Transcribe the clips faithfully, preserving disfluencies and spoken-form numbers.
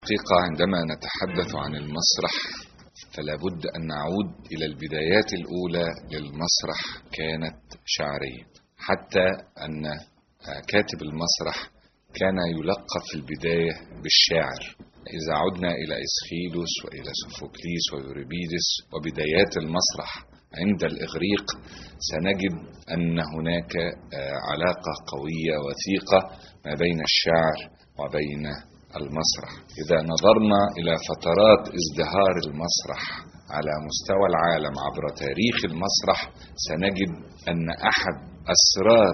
حقيقة عندما نتحدث عن المسرح فلا بد أن نعود إلى البدايات الأولى للمسرح. كانت شعرية، حتى أن كاتب المسرح كان يلقب في البداية بالشاعر. إذا عدنا إلى إسخيلوس وإلى سوفوكليس ويوريبيدس وبدايات المسرح عند الإغريق سنجد أن هناك علاقة قوية وثيقة ما بين الشعر وبين المسرح. إذا نظرنا إلى فترات ازدهار المسرح على مستوى العالم عبر تاريخ المسرح سنجد أن أحد أسرار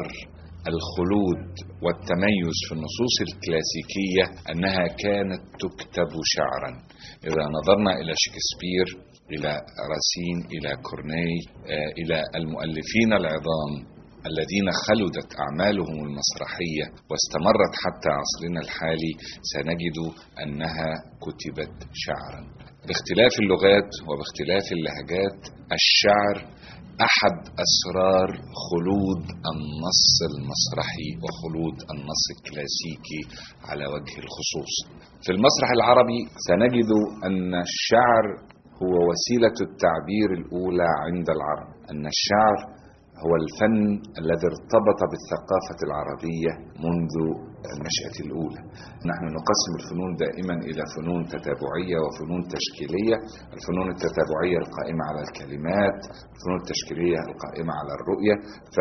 الخلود والتميز في النصوص الكلاسيكية أنها كانت تكتب شعرا. إذا نظرنا إلى شكسبير، إلى راسين، إلى كورني، إلى المؤلفين العظام الذين خلدت أعمالهم المسرحية واستمرت حتى عصرنا الحالي سنجد أنها كتبت شعرا. باختلاف اللغات وباختلاف اللهجات، الشعر أحد أسرار خلود النص المسرحي وخلود النص الكلاسيكي على وجه الخصوص. في المسرح العربي سنجد أن الشعر هو وسيلة التعبير الأولى عند العرب، أن الشعر هو الفن الذي ارتبط بالثقافة العربية منذ النشأة الأولى. نحن نقسم الفنون دائما إلى فنون تتابعية وفنون تشكيلية. الفنون التتابعية القائمة على الكلمات، الفنون التشكيلية القائمة على الرؤية.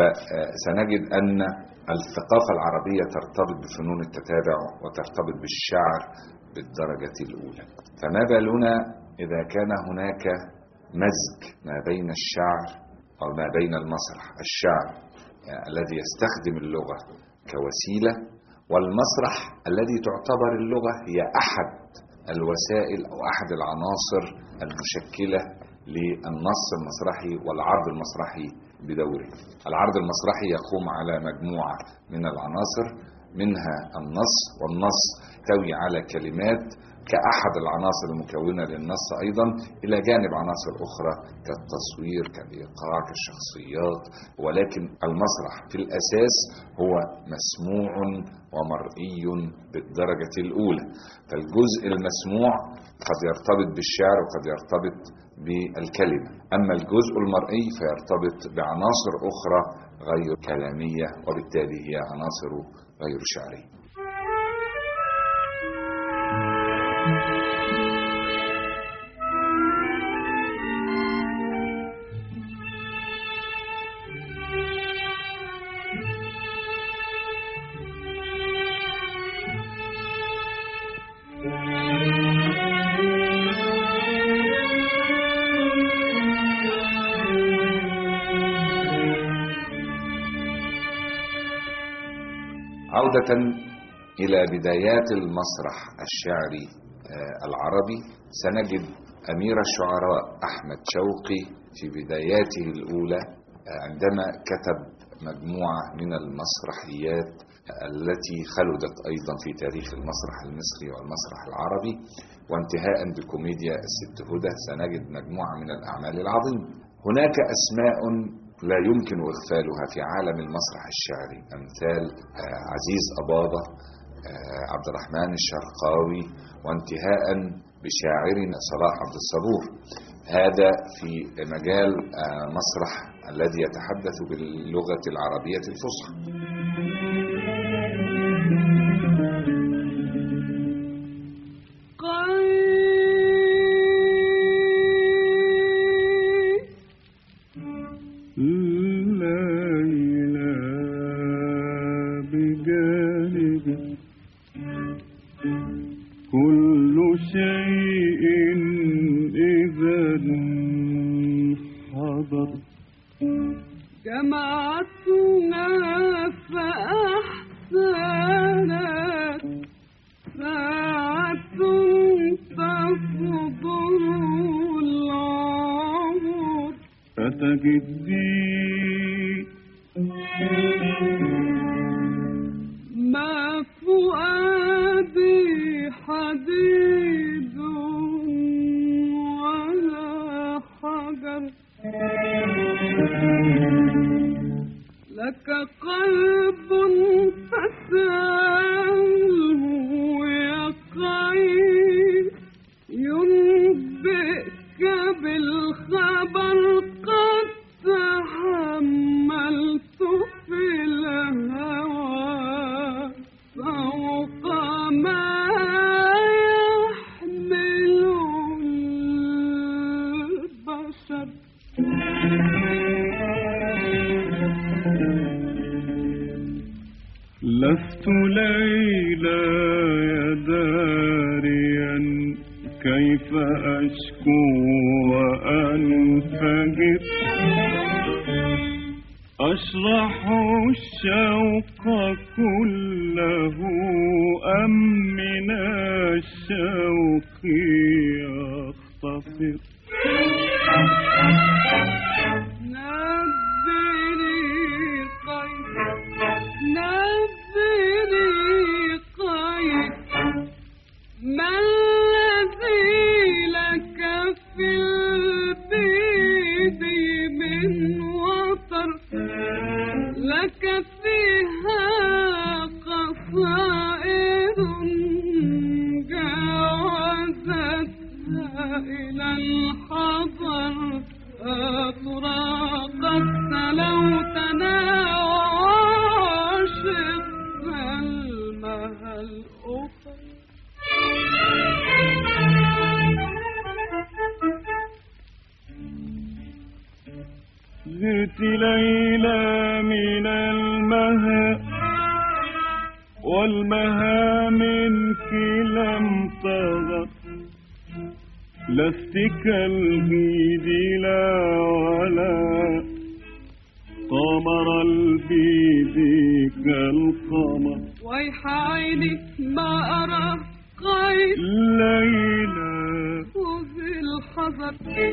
فسنجد أن الثقافة العربية ترتبط بفنون التتابع وترتبط بالشعر بالدرجة الأولى. فما بالنا إذا كان هناك مزج ما بين الشعر أو ما بين المسرح، الشعر يعني الذي يستخدم اللغة كوسيلة، والمسرح الذي تعتبر اللغة هي أحد الوسائل أو أحد العناصر المشكلة للنص المسرحي والعرض المسرحي بدوره. العرض المسرحي يقوم على مجموعة من العناصر، منها النص، والنص يحتوي على كلمات كأحد العناصر المكونة للنص أيضا، إلى جانب عناصر أخرى كالتصوير، كالإيقاع، كالشخصيات. ولكن المسرح في الأساس هو مسموع ومرئي بالدرجة الأولى. فالجزء المسموع قد يرتبط بالشعر وقد يرتبط بالكلمة، أما الجزء المرئي فيرتبط بعناصر أخرى غير كلامية، وبالتالي هي عناصر غير شعرية. عودة إلى بدايات المسرح الشعري العربي، سنجد أمير الشعراء أحمد شوقي في بداياته الأولى عندما كتب مجموعة من المسرحيات التي خلدت أيضا في تاريخ المسرح المصري والمسرح العربي. وانتهاء بكوميديا الست هدى سنجد مجموعة من الأعمال العظيمة. هناك أسماء لا يمكن إغفالها في عالم المسرح الشعري، أمثال عزيز أباضة، عبد الرحمن الشرقاوي، وانتهاء بشاعرنا صلاح عبد الصبور. هذا في مجال مسرح الذي يتحدث باللغة العربية الفصحى. كل شيء إذا حضر جمعتنا فأحسنت ساعة تفضل العمر فتجدي ما فؤادي حديد ولا حجر، لك قلب فسأله يقين كيف أشكو وأنفجر أشرح الشوق كله أم من الشوق يختصر نبني قيد نبني قيد ما الذي لك في البيد من وطر لك فيها قصائد جاوزتها إلى الحضر أطرقت لو تناوشت المها الأخرى زرت ليلى من المها والمها منك لم تغر لست كالبيد لا ولا قمر البيد كالقمر ويح عيني ما أرى قيد ليلى وفي الحذر.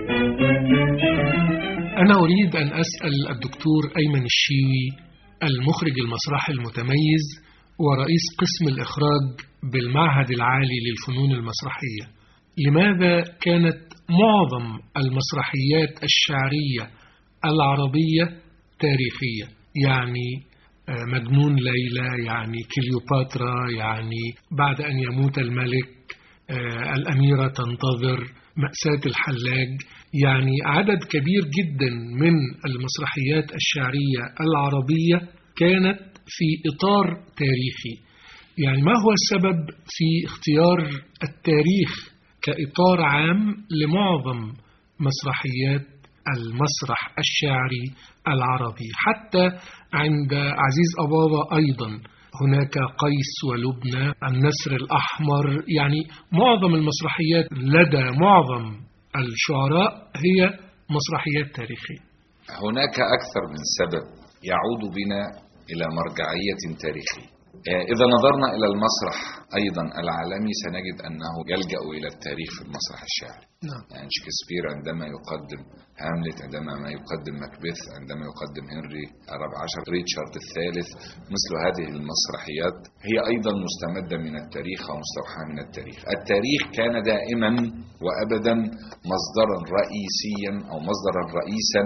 أنا أريد أن أسأل الدكتور أيمن الشيوي المخرج المسرحي المتميز ورئيس قسم الإخراج بالمعهد العالي للفنون المسرحية، لماذا كانت معظم المسرحيات الشعرية العربية تاريخية؟ يعني مجنون ليلى، يعني كليوباترا، يعني بعد أن يموت الملك، الأميرة تنتظر، مأساة الحلاج، يعني عدد كبير جدا من المسرحيات الشعرية العربية كانت في إطار تاريخي. يعني ما هو السبب في اختيار التاريخ كإطار عام لمعظم مسرحيات المسرح الشعري العربي؟ حتى عند عزيز أباظة أيضا هناك قيس ولبنى، النسر الأحمر، يعني معظم المسرحيات لدى معظم الشعراء هي مسرحيات تاريخية. هناك أكثر من سبب يعود بنا إلى مرجعية تاريخية. إذا نظرنا إلى المسرح أيضا العالمي سنجد أنه يلجأ إلى التاريخ في المسرح الشعري. نعم. يعني شكسبير عندما يقدم هاملت، عندما ما يقدم ماكبيث، عندما يقدم هنري الرابع عشر، ريتشارد الثالث، مثل هذه المسرحيات هي أيضا مستمدة من التاريخ ومستوحاة من التاريخ. التاريخ كان دائما وأبدا مصدرا رئيسيا أو مصدرا رئيسا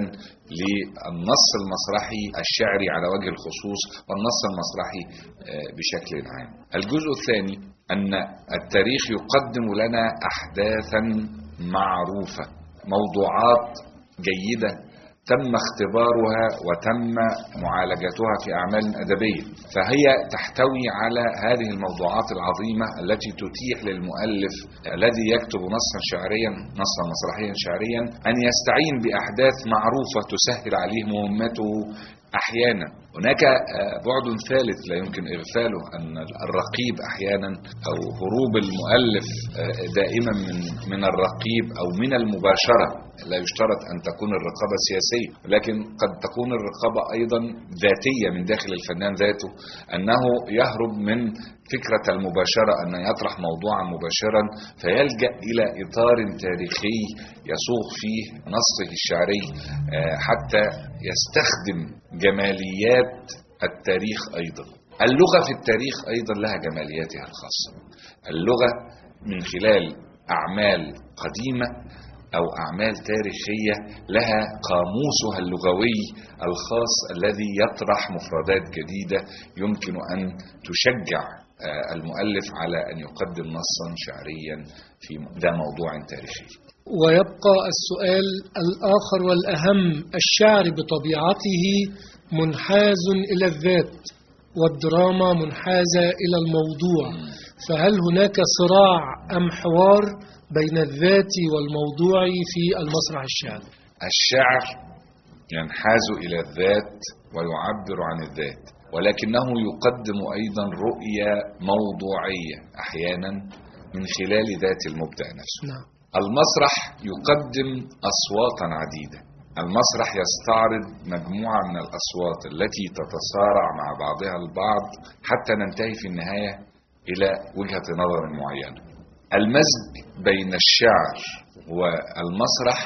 للنص المسرحي الشعري على وجه الخصوص والنص المسرحي بشكل عام. الجزء الثاني أن التاريخ يقدم لنا أحداثا معروفة، موضوعات جيدة تم اختبارها وتم معالجتها في أعمال أدبية، فهي تحتوي على هذه الموضوعات العظيمة التي تتيح للمؤلف الذي يكتب نصا شعريا نصا مسرحيا شعريا أن يستعين بأحداث معروفة تسهل عليه مهمته. أحيانا هناك بعد ثالث لا يمكن إغفاله، أن الرقيب أحيانا أو هروب المؤلف دائما من من الرقيب أو من المباشرة. لا يشترط أن تكون الرقابة سياسية، لكن قد تكون الرقابة أيضا ذاتية من داخل الفنان ذاته، أنه يهرب من فكرة المباشرة، أن يطرح موضوعا مباشرا فيلجأ إلى إطار تاريخي يصوغ فيه نصه الشعري حتى يستخدم جماليات التاريخ. أيضا اللغة في التاريخ أيضا لها جمالياتها الخاصة. اللغة من خلال أعمال قديمة أو أعمال تاريخية لها قاموسها اللغوي الخاص الذي يطرح مفردات جديدة يمكن أن تشجع المؤلف على أن يقدم نصا شعريا في ذا موضوع تاريخي. ويبقى السؤال الآخر والأهم: الشعر بطبيعته منحاز إلى الذات والدراما منحازة إلى الموضوع، فهل هناك صراع أم حوار بين الذات والموضوع في المسرح الشعري؟ الشعر ينحاز إلى الذات ويعبر عن الذات، ولكنه يقدم أيضا رؤية موضوعية أحيانا من خلال ذات المبدع نفسه. نعم. المسرح يقدم أصواتا عديدة. المسرح يستعرض مجموعة من الأصوات التي تتصارع مع بعضها البعض حتى ننتهي في النهاية إلى وجهة نظر معينة. المزج بين الشعر والمسرح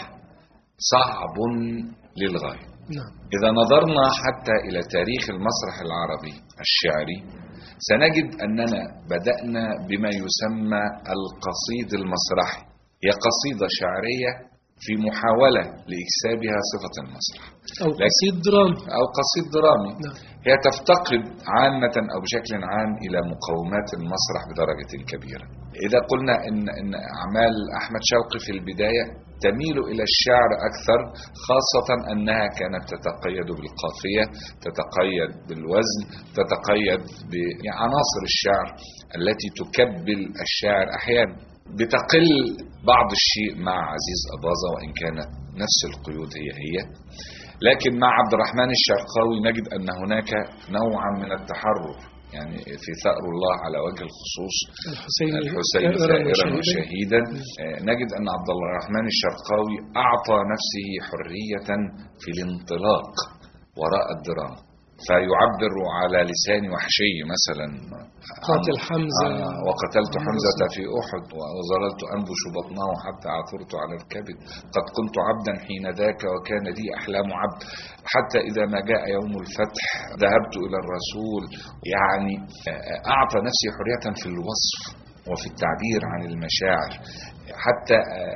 صعب للغاية. إذا نظرنا حتى إلى تاريخ المسرح العربي الشعري سنجد أننا بدأنا بما يسمى القصيد المسرحي. هي قصيدة شعرية في محاولة لإكسابها صفة المسرح، أو قصيد درامي أو قصيد درامي. هي تفتقد عامة أو بشكل عام إلى مقومات المسرح بدرجة كبيرة. إذا قلنا إن, إن أعمال أحمد شوقي في البداية تميل إلى الشعر أكثر، خاصة أنها كانت تتقيد بالقافية، تتقيد بالوزن، تتقيد بعناصر الشعر التي تكبل الشاعر أحيانا. بتقل بعض الشيء مع عزيز أباظة وإن كانت نفس القيود هي هي، لكن مع عبد الرحمن الشرقاوي نجد أن هناك نوعا من التحرر. يعني في ثأر الله على وجه الخصوص الحسين, الحسين ثائرا وشهيدا، نجد أن عبد الرحمن الشرقاوي أعطى نفسه حرية في الانطلاق وراء الدراما، فيعبر على لسان وحشي مثلا قاتل حمزة آه وقتلت حمزة في أحد وظللت أنبش بطنه حتى عثرت على الكبد، قد كنت عبدا حين ذاك وكان لي أحلام عبد، حتى إذا ما جاء يوم الفتح ذهبت إلى الرسول. يعني أعطى نفسي حرية في الوصف وفي التعبير عن المشاعر، حتى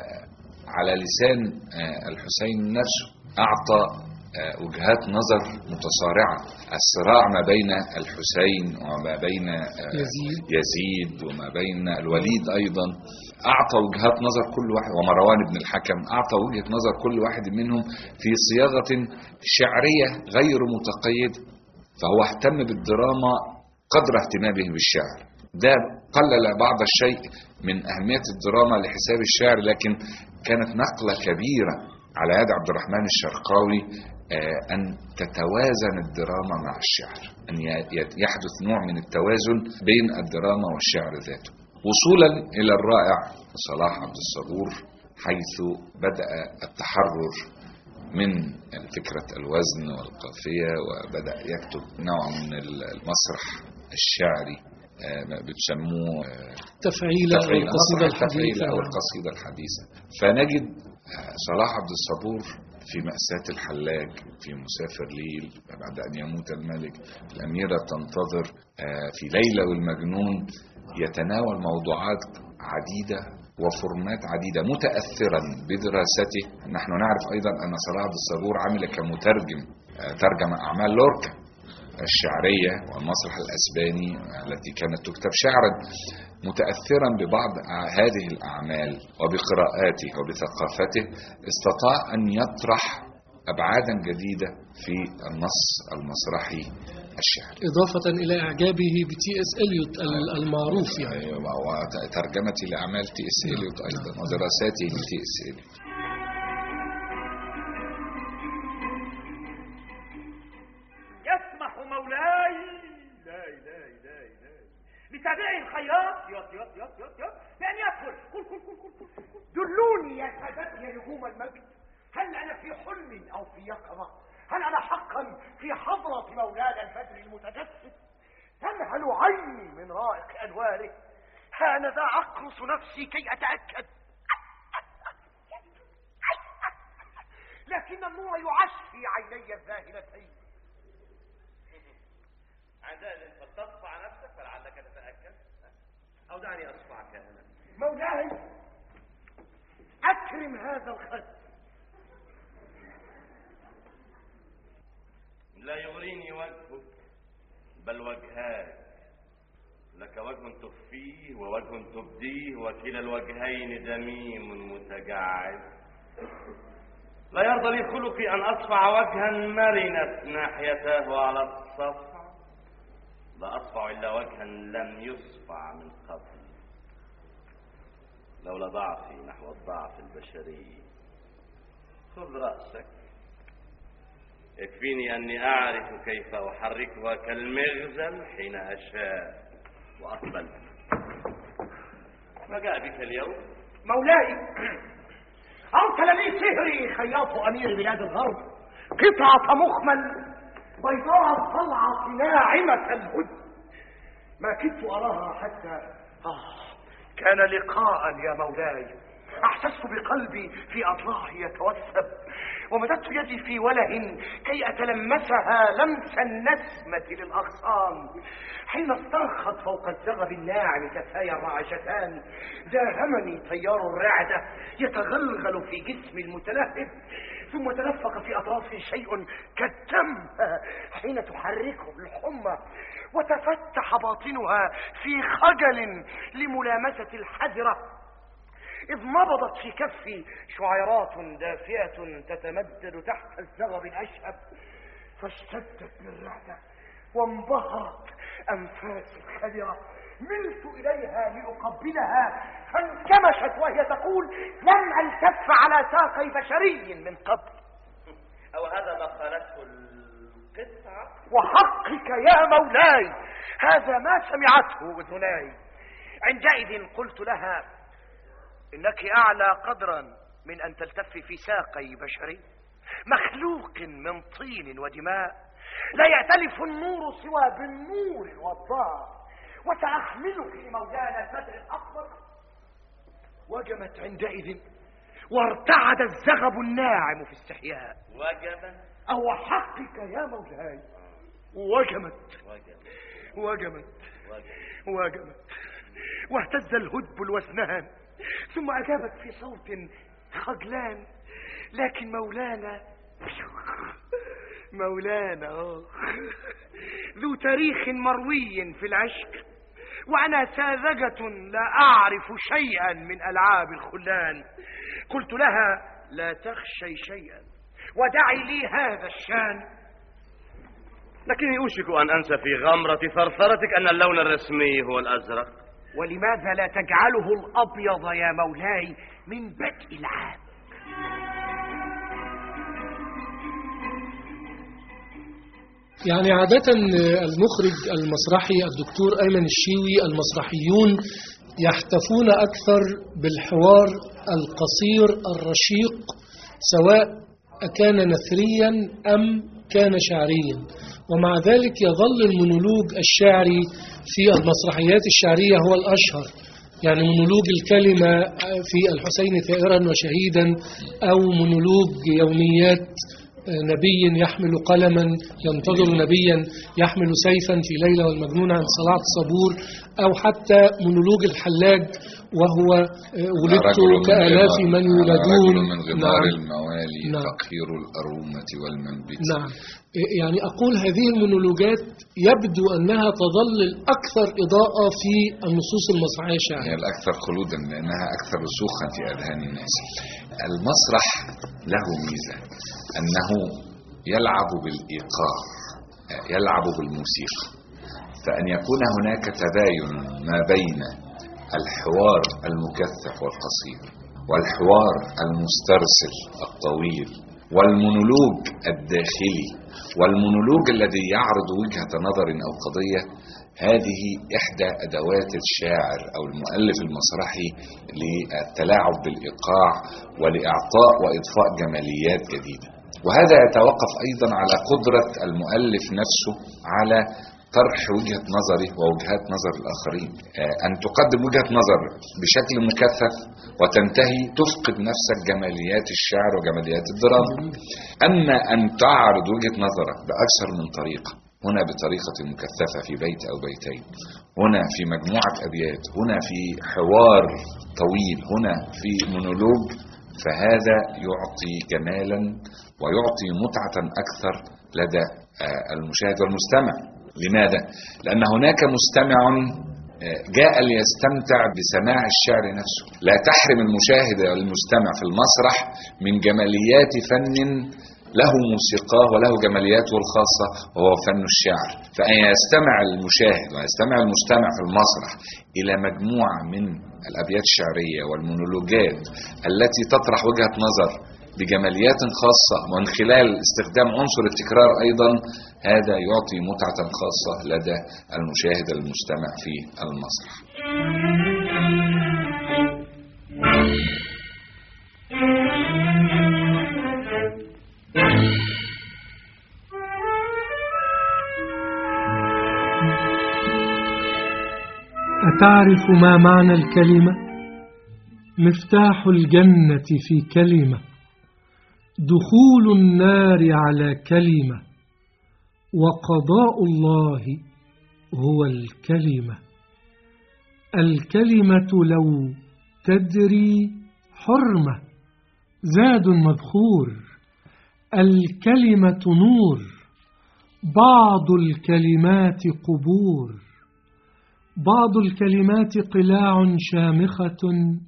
على لسان الحسين نفسه أعطى وجهات نظر متصارعة، الصراع ما بين الحسين وما بين يزيد, يزيد وما بين الوليد أيضا. أعطى وجهات نظر كل واحد، ومروان بن الحكم أعطى وجهة نظر كل واحد منهم في صياغة شعرية غير متقيدة. فهو اهتم بالدراما قدر اهتمامه بالشعر. ده قلل بعض الشيء من أهمية الدراما لحساب الشعر، لكن كانت نقلة كبيرة على يد عبد الرحمن الشرقاوي أن تتوازن الدراما مع الشعر، أن يحدث نوع من التوازن بين الدراما والشعر ذاته، وصولا إلى الرائع صلاح عبد الصبور، حيث بدأ التحرر من فكرة الوزن والقافية وبدأ يكتب نوع من المسرح الشعري بتسموه تفعيل أو القصيدة الحديثة أو القصيدة الحديثة. فنجد صلاح عبد الصبور في مأساة الحلاج، في مسافر ليل، بعد أن يموت الملك، الأميرة تنتظر، في ليلى والمجنون، يتناول موضوعات عديدة وفورمات عديدة متأثرا بدراسته. نحن نعرف أيضا أن صلاح عبد الصبور عمل كمترجم، ترجم أعمال لوركا الشعرية والمسرح الأسباني التي كانت تكتب شعرا، متأثرا ببعض هذه الأعمال وبقراءاته وبثقافته استطاع أن يطرح أبعادا جديدة في النص المسرحي الشعري، إضافة إلى إعجابه بتي إس إليوت المعروف يعني، وترجمتي لأعمال تي إس إليوت أيضا ودراساته لتي إس إليوت. يسمح مولاي لا لا لا لا لتابعي الخيرات يط يط يط يط يط بأن يدخل. قل قل قل قل قل قل دلوني يا سادتي يا نجوم المجد، هل أنا في حلم أو في يقظة؟ هل أنا حقا في حضرة مولانا البدر المتجسد؟ تنهل عيني من رائق أنواره، هانذا أقرص نفسي كي أتأكد، لكن النور يعشفي عيني الذاهلتين. عندئذ فلتصفع نفسك فلعلك تتأكد، أو دعني أصفعك أنا. مولاي أكرم هذا الخد. لا يغريني وجهك بل وجهاك، لك وجه تخفيه ووجه تبديه، وكلا الوجهين دميم متجعد. لا يرضى لي خلقي أن أصفع وجها مرنت ناحيته على الصفع، لا أصفع إلا وجها لم يصفع من قبل، لولا ضعفي نحو الضعف البشري. خذ رأسك، يكفيني أني أعرف كيف أحركها كالمغزل حين أشاء. وأقبل. ما جاء بك اليوم؟ مولاي أرسل لي سهري خياط أمير بلاد الغرب قطعة مخمل بيضاء الطلعة ناعمة الهد، ما كدت أراها حتى آه كان لقاء يا مولاي. أحسست بقلبي في أضلاعه يتوسب، ومددت يدي في وله كي أتلمسها لمس النسمة للأغصان. حين استرخت فوق الزغب الناعم كفايا الرعشتان داهمني تيار الرعدة يتغلغل في جسمي المتلهب، ثم تلفق في أطرافي شيء كالدم حين تحركه الحمى، وتفتح باطنها في خجل لملامسة الحذرة، إذ نبضت في كفي شعيرات دافئة تتمدد تحت الزغب الأشهب، فاشتدت بالرعدة وانبهرت أنفاسي الخدرة. ملت إليها لأقبلها فانكمشت وهي تقول: لم ألتف على ساقي بشري من قبل. أو هذا ما قالته القطعة؟ وحقك يا مولاي هذا ما سمعته أذناي. عندئذ قلت لها: إنك أعلى قدرا من أن تلتفي في ساقي بشري مخلوق من طين ودماء، لا يأتلف النور سوى بالنور الوضاء، وسأحملك لمولانا البدر الأكبر. وجمت عندئذ وارتعد الزغب الناعم في استحياء. وجمت أو حقك يا مولاي. وجمت وجمت وجمت واهتز الهدب الوثنان، ثم أجابت في صوت خجلان: لكن مولانا مولانا ذو تاريخ مروي في العشق، وأنا ساذجة لا أعرف شيئا من ألعاب الخلان. قلت لها: لا تخشي شيئا ودعي لي هذا الشان. لكني أوشك أن أنسى في غمرة ثرثرتك أن اللون الرسمي هو الأزرق. ولماذا لا تجعله الأبيض يا مولاي من بدء العام؟ يعني عادة المخرج المسرحي الدكتور أيمن الشيوي المسرحيون يحتفون أكثر بالحوار القصير الرشيق، سواء كان نثريا أم كان شعريا، ومع ذلك يظل المونولوج الشعري في المسرحيات الشعرية هو الأشهر. يعني مونولوج الكلمة في الحسين ثائرا وشهيدا، أو مونولوج يوميات نبي يحمل قلما ينتظر نبيا يحمل سيفا في ليلى والمجنون عن صلاة صبور، أو حتى مونولوج الحلاج وهو ولدت كآلاف من يولدون من غمار نعم. الموالي نعم. فقير الأرومة والمنبت. نعم. يعني أقول هذه المونولوجات يبدو أنها تظل الأكثر إضاءة في النصوص المسرحية الشعرية، هي الأكثر خلودا لأنها أكثر رسوخا في أذهان الناس. المسرح له ميزة أنه يلعب بالإيقاع، يلعب بالموسيقى، فأن يكون هناك تباين ما بين الحوار المكثف والقصير والحوار المسترسل الطويل والمونولوج الداخلي والمونولوج الذي يعرض وجهة نظر أو قضية. هذه إحدى أدوات الشاعر أو المؤلف المسرحي للتلاعب بالإيقاع ولإعطاء وإضفاء جماليات جديدة. وهذا يتوقف أيضا على قدرة المؤلف نفسه على طرح وجهة نظره ووجهات نظر الآخرين. أن تقدم وجهة نظر بشكل مكثف وتنتهي تفقد نفسك جماليات الشعر وجماليات الدراما. أما أن تعرض وجهة نظرك بأكثر من طريقة، هنا بطريقة مكثفة في بيت أو بيتين، هنا في مجموعة أبيات، هنا في حوار طويل، هنا في مونولوج، فهذا يعطي جمالا ويعطي متعة أكثر لدى المشاهد والمستمع. لماذا؟ لأن هناك مستمع جاء ليستمتع بسماع الشعر نفسه. لا تحرم المشاهد والمستمع في المسرح من جماليات فن له موسيقاه وله جمالياته الخاصة وهو فن الشعر. فأن يستمع المشاهد ويستمع المستمع في المسرح إلى مجموعة من الأبيات الشعرية والمونولوجات التي تطرح وجهة نظر بجماليات خاصة ومن خلال استخدام عنصر التكرار أيضا، هذا يعطي متعة خاصة لدى المشاهد المستمع في المسرح. أتعرف ما معنى الكلمة؟ مفتاح الجنة في كلمة، دخول النار على كلمة، وقضاء الله هو الكلمة. الكلمة لو تدري حرمة، زاد مذخور. الكلمة نور، بعض الكلمات قبور. بعض الكلمات قلاع شامخة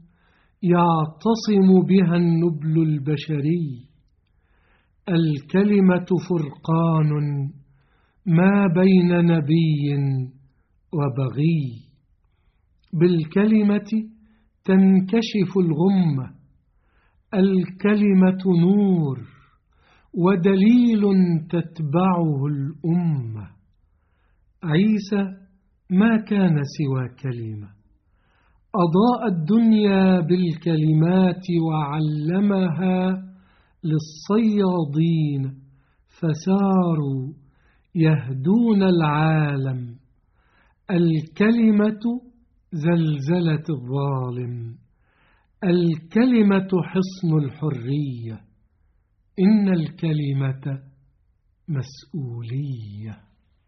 يعتصم بها النبل البشري. الكلمة فرقان ما بين نبي وبغي. بالكلمة تنكشف الغمة. الكلمة نور ودليل تتبعه الأمة. عيسى ما كان سوى كلمة، أضاء الدنيا بالكلمات وعلمها للصيادين فساروا يهدون العالم. الكلمة زلزلة الظالم. الكلمة حصن الحرية. إن الكلمة مسؤولية.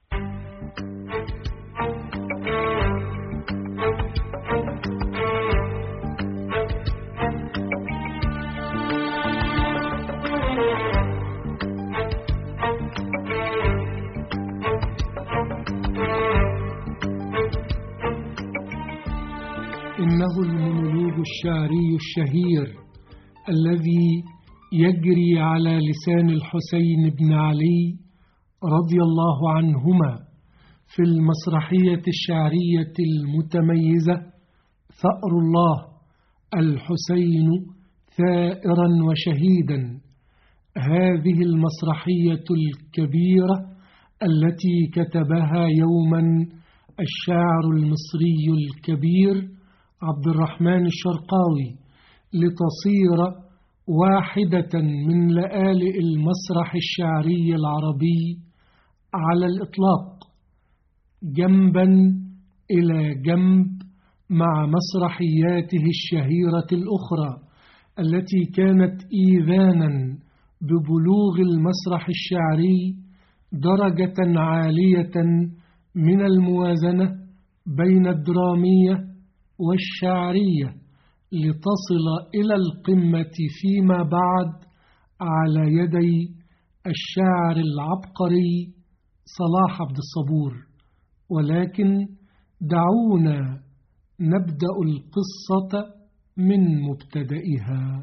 إنه المونولوج الشعري الشهير الذي يجري على لسان الحسين بن علي رضي الله عنهما في المسرحية الشعرية المتميزة ثأر الله الحسين ثائرا وشهيدا. هذه المسرحية الكبيرة التي كتبها يوما الشاعر المصري الكبير عبد الرحمن الشرقاوي لتصير واحدة من لآلئ المسرح الشعري العربي على الإطلاق، جنبا إلى جنب مع مسرحياته الشهيرة الأخرى التي كانت إيذانا ببلوغ المسرح الشعري درجة عالية من الموازنة بين الدرامية والشعرية لتصل إلى القمة فيما بعد على يدي الشاعر العبقري صلاح عبد الصبور. ولكن دعونا نبدأ القصة من مبتدئها.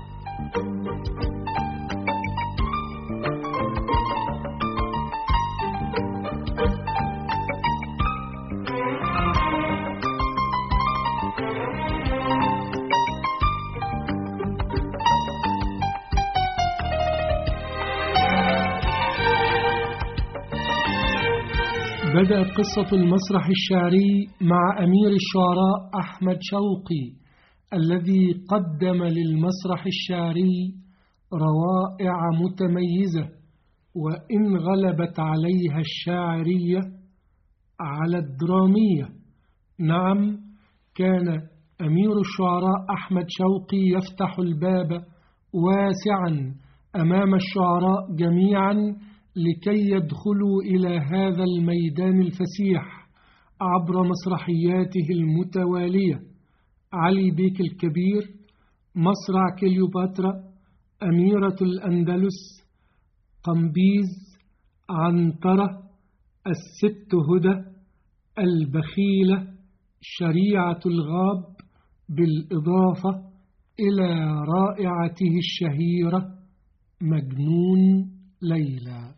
بدأت قصة المسرح الشعري مع أمير الشعراء أحمد شوقي الذي قدم للمسرح الشعري روائع متميزة، وإن غلبت عليها الشاعرية على الدرامية. نعم، كان أمير الشعراء أحمد شوقي يفتح الباب واسعا أمام الشعراء جميعا لكي يدخلوا إلى هذا الميدان الفسيح عبر مسرحياته المتوالية: علي بيك الكبير، مصرع كليوباترا، أميرة الأندلس، قمبيز، عنترة، الست هدى، البخيلة، شريعة الغاب، بالإضافة إلى رائعته الشهيرة مجنون ليلى.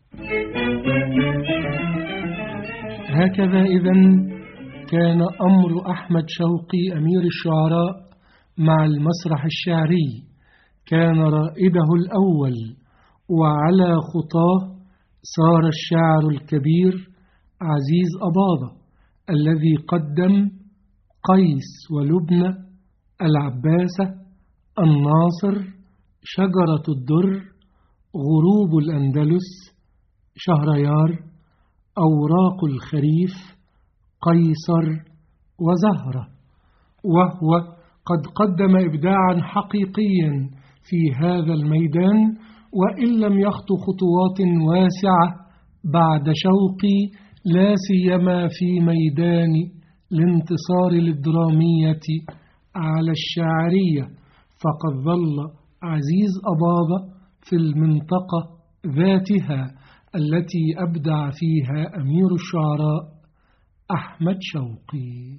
هكذا إذن كان أمر أحمد شوقي أمير الشعراء مع المسرح الشعري. كان رائده الأول، وعلى خطاه صار الشاعر الكبير عزيز أباضة الذي قدم قيس ولبنى، العباسة، الناصر، شجرة الدر، غروب الأندلس، شهريار، أوراق الخريف، قيصر، وزهرة، وهو قد قدم إبداعا حقيقيا في هذا الميدان، وإن لم يخطو خطوات واسعة بعد شوقي، لا سيما في ميدان الانتصار للدرامية على الشاعرية، فقد ظل عزيز أباظة في المنطقة ذاتها التي أبدع فيها أمير الشعراء أحمد شوقي.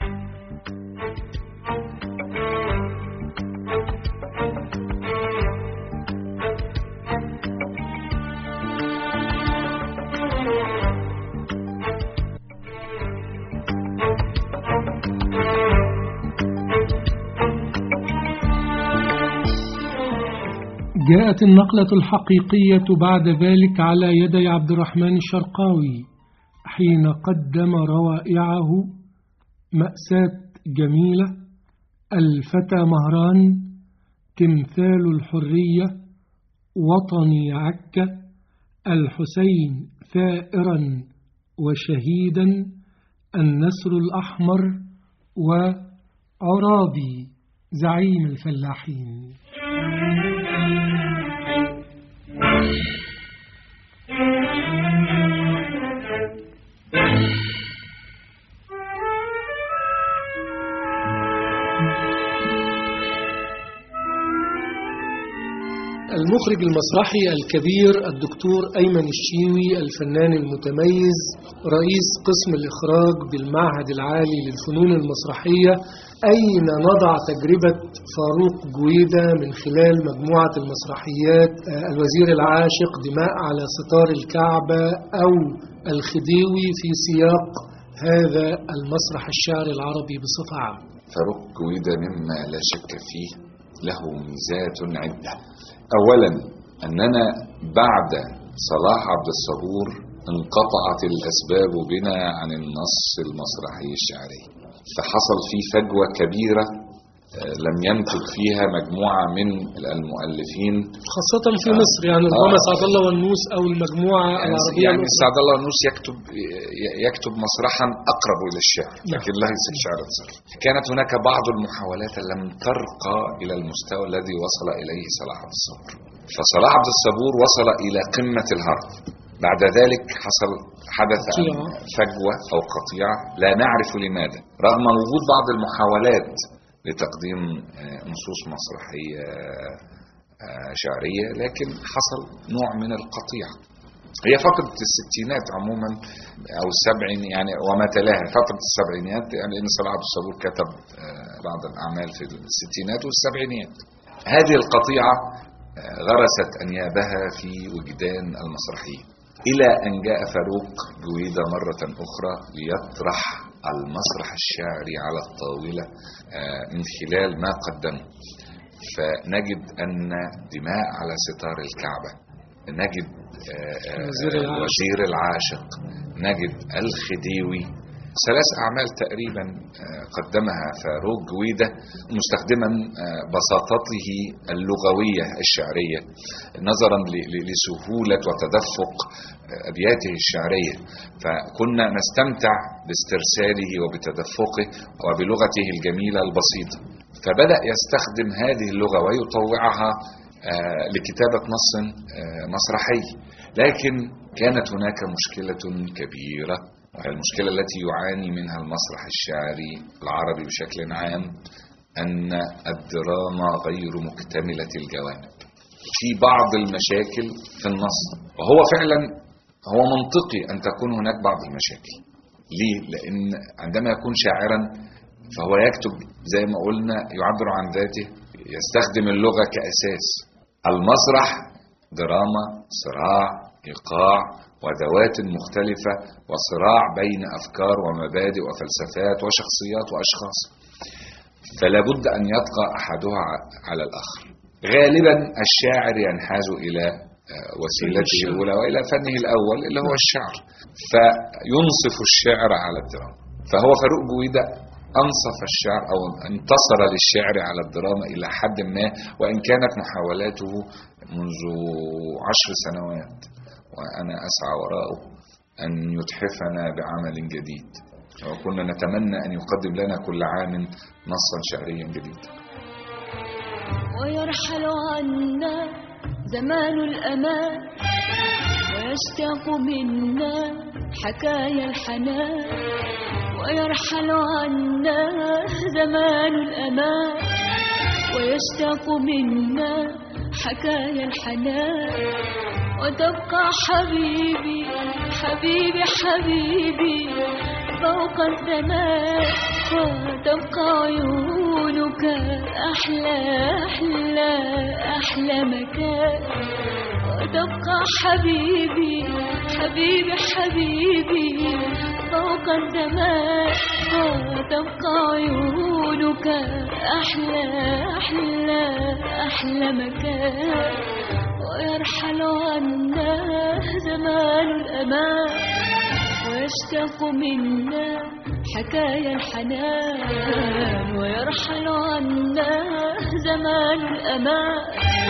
جاءت النقلة الحقيقية بعد ذلك على يدي عبد الرحمن الشرقاوي حين قدم روائعه مأساة جميلة، الفتى مهران، تمثال الحرية، وطني عكا، الحسين ثائرا وشهيدا، النسر الأحمر، وعرابي زعيم الفلاحين. المخرج المسرحي الكبير الدكتور أيمن الشيوي، الفنان المتميز، رئيس قسم الإخراج بالمعهد العالي للفنون المسرحية، أين نضع تجربة فاروق جويدة من خلال مجموعة المسرحيات الوزير العاشق، دماء على ستار الكعبة، أو الخديوي في سياق هذا المسرح الشعري العربي بصفة عامة؟ فاروق جويدة مما لا شك فيه له ميزات عدة. أولا أننا بعد صلاح عبد الصبور انقطعت الأسباب بنا عن النص المسرحي الشعري، فحصل فيه فجوة كبيرة لم ينتج فيها مجموعة من المؤلفين، خاصة في مصر، يعني ربما آه سعد الله والنوس أو المجموعة يعني العربية. يعني سعد الله والنوس يكتب يكتب مسرحا أقرب إلى الشعر، لكن ليس الشعر صرف. كانت هناك بعض المحاولات لم ترقى إلى المستوى الذي وصل إليه صلاح عبد الصبور، فصلاح عبد الصبور وصل إلى قمة الهرم، بعد ذلك حصل حدث فجوة أو قطيعة لا نعرف لماذا، رغم وجود بعض المحاولات لتقديم نصوص مسرحية شعرية، لكن حصل نوع من القطيعة. هي فترة الستينات عموما أو السبعين يعني وما تلاها، فترة السبعينات، يعني إن صلاح عبد الصبور كتب بعض الأعمال في الستينات والسبعينات. هذه القطيعة غرست أنيابها في وجدان المسرحيين، إلى أن جاء فاروق جويدة مرة أخرى ليطرح المسرح الشعري على الطاولة من خلال ما قدمه. فنجد أن دماء على ستار الكعبة، نجد وزير العاشق، نجد الخديوي، ثلاث أعمال تقريبا قدمها فاروق جويدة مستخدما بساطته اللغوية الشعرية نظرا لسهولة وتدفق أبياته الشعرية، فكنا نستمتع باسترساله وبتدفقه وبلغته الجميلة البسيطة. فبدأ يستخدم هذه اللغة ويطوعها لكتابة نص مسرحي، لكن كانت هناك مشكلة كبيرة، المشكلة التي يعاني منها المسرح الشعري العربي بشكل عام، أن الدراما غير مكتملة الجوانب، في بعض المشاكل في النص، وهو فعلا هو منطقي أن تكون هناك بعض المشاكل. ليه؟ لأن عندما يكون شاعرا فهو يكتب زي ما قلنا يعبر عن ذاته، يستخدم اللغة كأساس. المسرح دراما، صراع، إيقاع، وذوات مختلفة، وصراع بين أفكار ومبادئ وفلسفات وشخصيات وأشخاص، فلا بد أن يبقى أحدها على الآخر. غالبا الشاعر ينحاز إلى وسيلته الأولى وإلى فنه الأول اللي هو الشعر، فينصف الشعر على الدراما. فهو فاروق جويدة أنصف الشعر أو انتصر للشعر على الدراما إلى حد ما، وإن كانت محاولاته منذ عشر سنوات وأنا أسعى وراءه أن يتحفنا بعمل جديد. وكنا نتمنى أن يقدم لنا كل عام نصا شعريا جديدا. ويرحل عنا زمان الأمان ويشتاق منا حكايا الحنان، ويرحل عنا زمان الأمان ويشتاق منا حكايا الحنان، وتبقى حبيبي حبيبي حبيبي فوق الزمان، وتبقى عيونك أحلى أحلى أحلى مكان، وتبقى حبيبي حبيبي حبيبي فوق الزمان، وتبقى عيونك أحلى أحلى أحلى مكان، ويرحل عنا زمان الأمان ويشتاق منا حكايا الحنان، ويرحل عنا زمان الأمان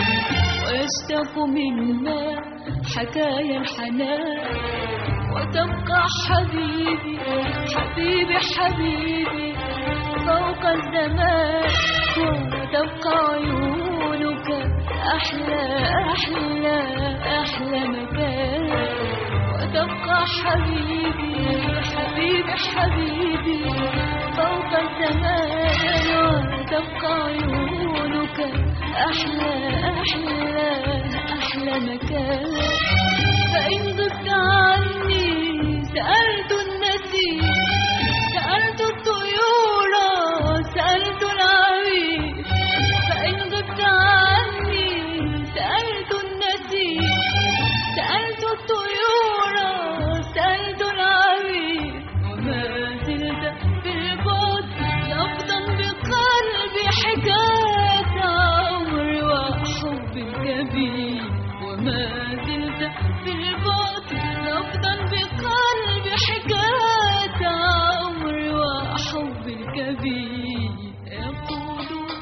ويشتاق منا حكايا الحنان، وتبقى حبيبي حبيبي حبيبي فوق الزمان، وتبقى عيونك أحلى أحلى أحلى مكان، وتبقى حبيبي حبيبي حبيبي فوق الزمان، وتبقى عيونك أحلى أحلى أحلى مكان. فإن غبت عني سألت النسيم، سألت الطيور، سألت العبيد، فإن غبت عني سألت النسيم، سألت الطيور، سألت العبيد، وما زلت في البعد لفظا بقلبي حكاية عمر وحب كبير، وما زلت في البعد لفظا بقلبي حكاية عمر وحب كبير. يقولون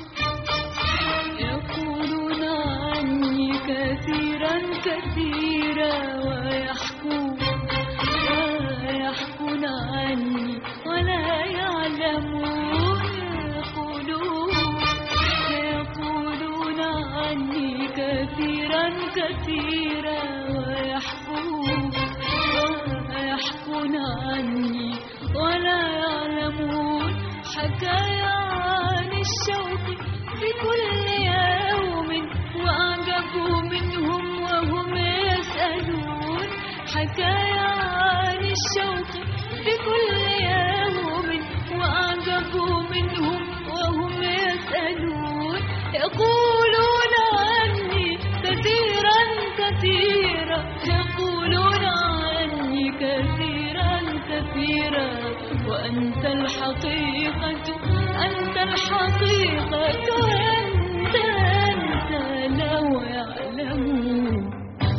يقولون عني كثيرا كثيرا ويحكون ويحكون عني ولا يعلمون، يقولون يقولون عني كثيرا كثيرا ويحكون ويحكون عني ولا يعلمون، حكايا عن الشوق في كل يوم وأعجب منهم وهم يسألون، حكايا عن الشوق في كل يوم وأعجب منهم وهم يسألون، يقولون عني كثيرا كثيرا، يقولون عني كثيرا كثيرا، وأنت الحقيقة أنت الحقيقة أنت أنت لو يعلمون.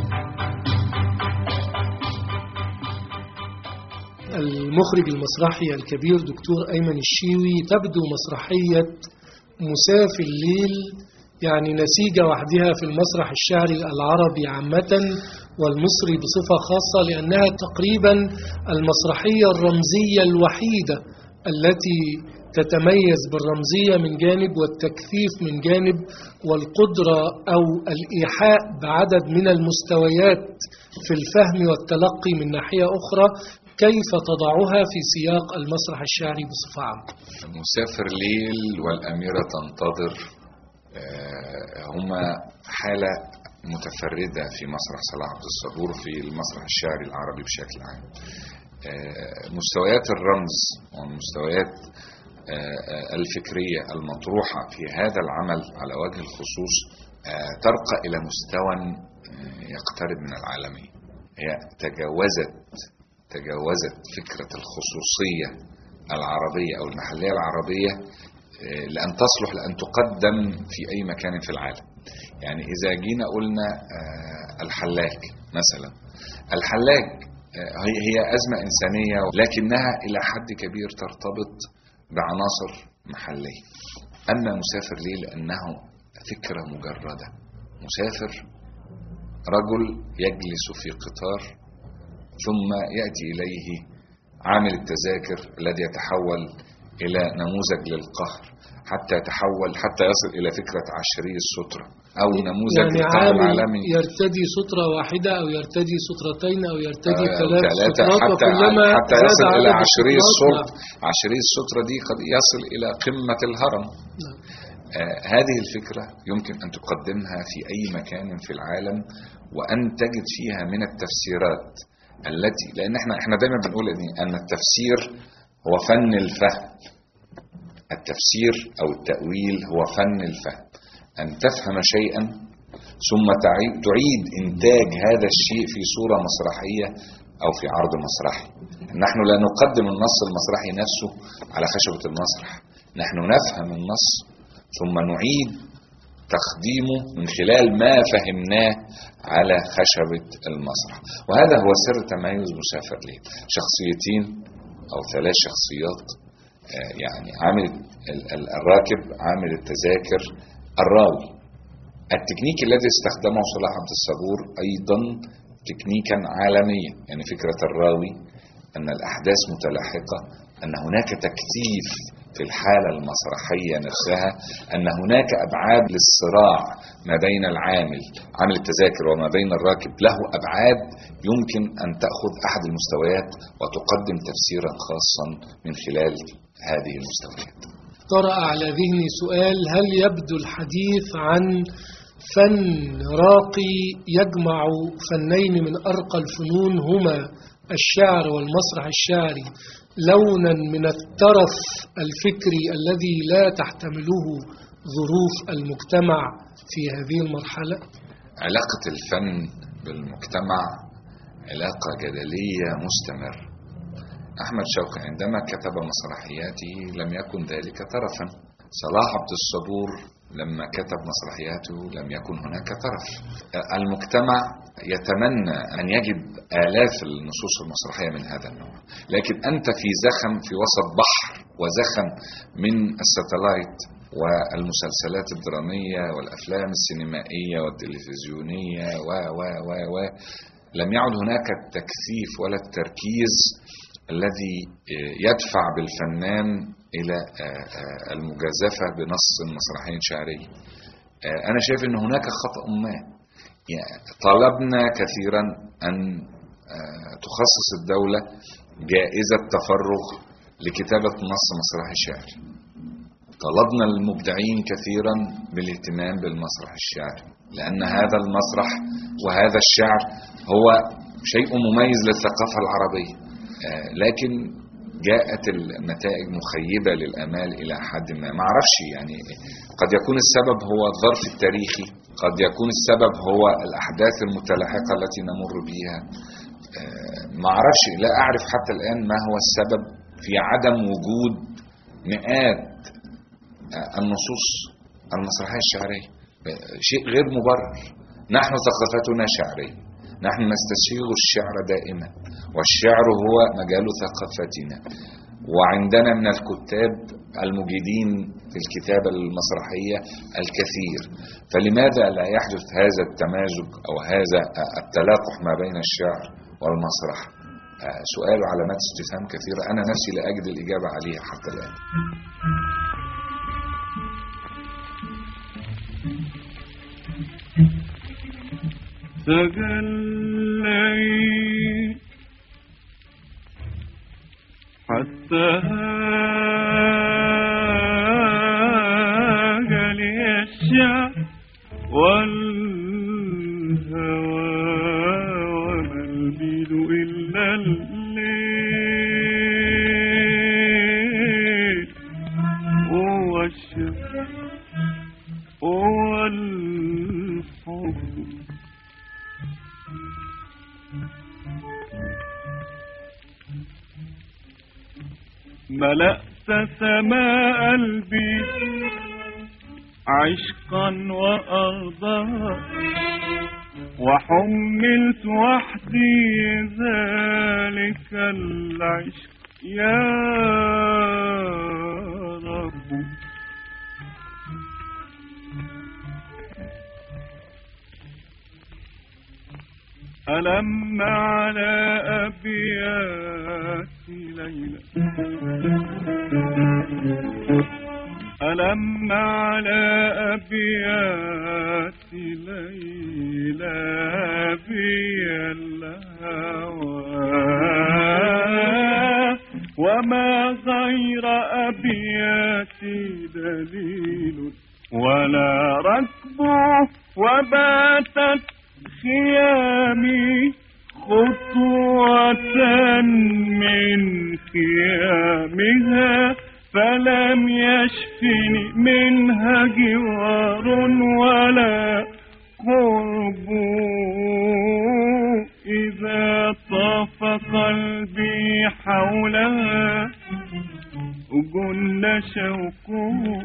المخرج المسرحي الكبير دكتور أيمن الشيوي، تبدو مسرحية مسافر الليل يعني نسيجة وحدها في المسرح الشعري العربي عامة والمصري بصفة خاصة، لأنها تقريبا المسرحية الرمزية الوحيدة التي تتميز بالرمزية من جانب والتكثيف من جانب، والقدرة أو الإيحاء بعدد من المستويات في الفهم والتلقي من ناحية أخرى. كيف تضعها في سياق المسرح الشعري بصفة عامة؟ مسافر ليل والأميرة تنتظر هما حالة متفردة في مسرح صلاح عبد الصبور في المسرح الشعري العربي بشكل عام. مستويات الرمز والمستويات الفكرية المطروحة في هذا العمل على وجه الخصوص ترقى إلى مستوى يقترب من العالمية. هي تجاوزت تجاوزت فكرة الخصوصية العربية أو المحلية العربية لأن تصلح لأن تقدم في أي مكان في العالم. يعني إذا جينا قلنا الحلاج مثلا، الحلاج هي أزمة إنسانية لكنها إلى حد كبير ترتبط بعناصر محلية. أما مسافر ليه لأنه فكرة مجردة. مسافر رجل يجلس في قطار ثم يأتي إليه عامل التذاكر الذي يتحول إلى نموذج للقهر، حتى يتحول حتى يصل إلى فكرة عشري السترة أو نموذج يعني للقهر عامل العالمي. يرتدي سترة واحدة أو يرتدي سترتين أو يرتدي آه، ثلاث ثلاثة سترات، حتى وكلما حتى زاد يصل إلى عدد عشري السترات. السلطة. عشري السترة دي قد يصل إلى قمة الهرم. نعم. آه هذه الفكرة يمكن أن تقدمها في أي مكان في العالم، وأن تجد فيها من التفسيرات التي، لأن احنا احنا دايما بنقول أن التفسير هو فن الفهم. التفسير أو التأويل هو فن الفهم، أن تفهم شيئا ثم تعيد إنتاج هذا الشيء في صورة مسرحية أو في عرض مسرحي. نحن لا نقدم النص المسرحي نفسه على خشبة المسرح، نحن نفهم النص ثم نعيد تقديمه من خلال ما فهمناه على خشبة المسرح. وهذا هو سر تميز مسافر ليل. شخصيتين أو ثلاث شخصيات، يعني عامل الراكب، عامل التذاكر، الراوي. التكنيك الذي استخدمه صلاح عبد الصبور أيضا تكنيكا عالميا، يعني فكرة الراوي أن الأحداث متلاحقة، أن هناك تكثيف في الحالة المسرحية نفسها، أن هناك أبعاد للصراع ما بين العامل عامل التذاكر وما بين الراكب، له أبعاد يمكن أن تأخذ أحد المستويات وتقدم تفسيرا خاصا من خلال هذه المستويات. طرأ على ذهني سؤال: هل يبدو الحديث عن فن راقي يجمع فنين من أرقى الفنون هما الشعر والمسرح الشعري لونا من الترف الفكري الذي لا تحتمله ظروف المجتمع في هذه المرحلة؟ علاقة الفن بالمجتمع علاقة جدلية مستمرة. أحمد شوقي عندما كتب مسرحياته لم يكن ذلك طرفا. صلاح عبد الصبور لما كتب مسرحياته لم يكن هناك طرف. المجتمع يتمنى أن يجد آلاف النصوص المسرحية من هذا النوع، لكن أنت في زخم، في وسط بحر وزخم من الساتلايت والمسلسلات الدرامية والأفلام السينمائية والتلفزيونية و و و و لم يعد هناك التكثيف ولا التركيز الذي يدفع بالفنان إلى المجازفة بنص مسرحي شعري. أنا شايف أن هناك خطأ ما. طلبنا كثيرا أن تخصص الدولة جائزة تفرغ لكتابة نص مسرحي شعري. طلبنا المبدعين كثيرا بالاهتمام بالمسرح الشعري، لأن هذا المسرح وهذا الشعر هو شيء مميز للثقافة العربية. لكن جاءت النتائج مخيبة للأمال إلى حد ما. ما عرفش، يعني قد يكون السبب هو الظرف التاريخي، قد يكون السبب هو الأحداث المتلاحقة التي نمر بها. ما عرفش، لا أعرف حتى الآن ما هو السبب في عدم وجود مئات النصوص المسرحية الشعرية. شيء غير مبرر. نحن ثقافتنا شعرية، نحن نستسيغ الشعر دائما، والشعر هو مجال ثقافتنا، وعندنا من الكتاب المجيدين في الكتابة المسرحية الكثير. فلماذا لا يحدث هذا التمازج أو هذا التلاقح ما بين الشعر والمسرح؟ سؤال وعلامات استفهام كثيرة، أنا نفسي لا أجد الإجابة عليها حتى الآن. تجلي حتى جلي الشعر والهوى وما البيد إلا الليل والشعر والحب. ملأت سماء البيت عشقا وأرضها، وحملت وحدي ذلك العشق يا رب. ألم على أبيات ليلى ألم على أبيات ليلى بي الهوى وما غير أبياتي دليل ولا ركب وباتت خيامي خطوة من خيامها فلم يشفني منها جوار ولا قرب إذا طاف قلبي حولها جن شوقه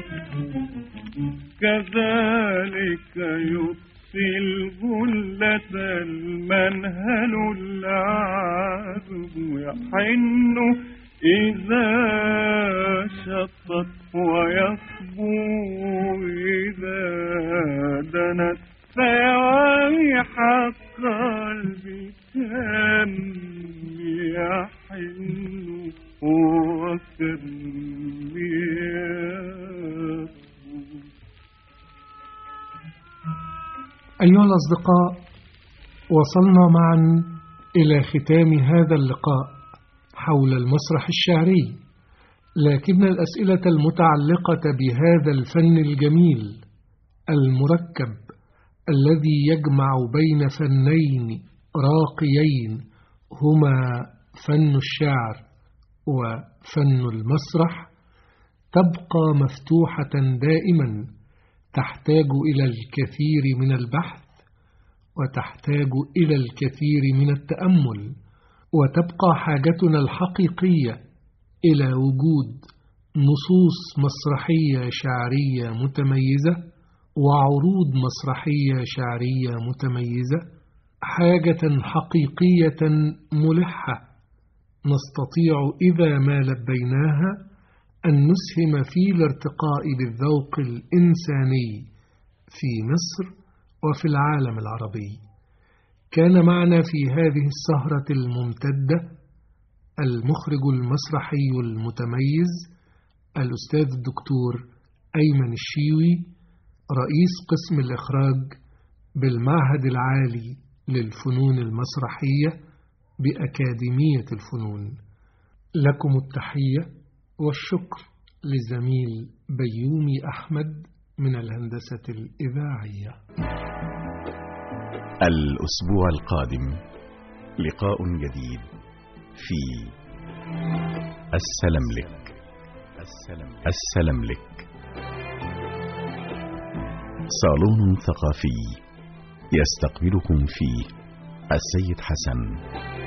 كذلك يطفي الغلة المنهل العذب يحن إذا شطت ويصبو إذا دنت فيويح قلبي كان يحن وكم يصبو. أيها الأصدقاء، وصلنا معا إلى ختام هذا اللقاء حول المسرح الشعري، لكن الأسئلة المتعلقة بهذا الفن الجميل المركب الذي يجمع بين فنين راقيين هما فن الشعر وفن المسرح تبقى مفتوحة دائما، تحتاج إلى الكثير من البحث وتحتاج إلى الكثير من التأمل، وتبقى حاجتنا الحقيقية إلى وجود نصوص مسرحية شعرية متميزة وعروض مسرحية شعرية متميزة، حاجة حقيقية ملحة نستطيع إذا ما لبيناها أن نسهم في الارتقاء بالذوق الإنساني في مصر وفي العالم العربي. كان معنا في هذه السهرة الممتدة المخرج المسرحي المتميز الأستاذ الدكتور أيمن الشيوي، رئيس قسم الإخراج بالمعهد العالي للفنون المسرحية بأكاديمية الفنون. لكم التحية والشكر لزميل بيومي أحمد من الهندسة الإذاعية. الأسبوع القادم لقاء جديد في السلام لك. السلام لك، صالون ثقافي يستقبلكم فيه السيد حسن.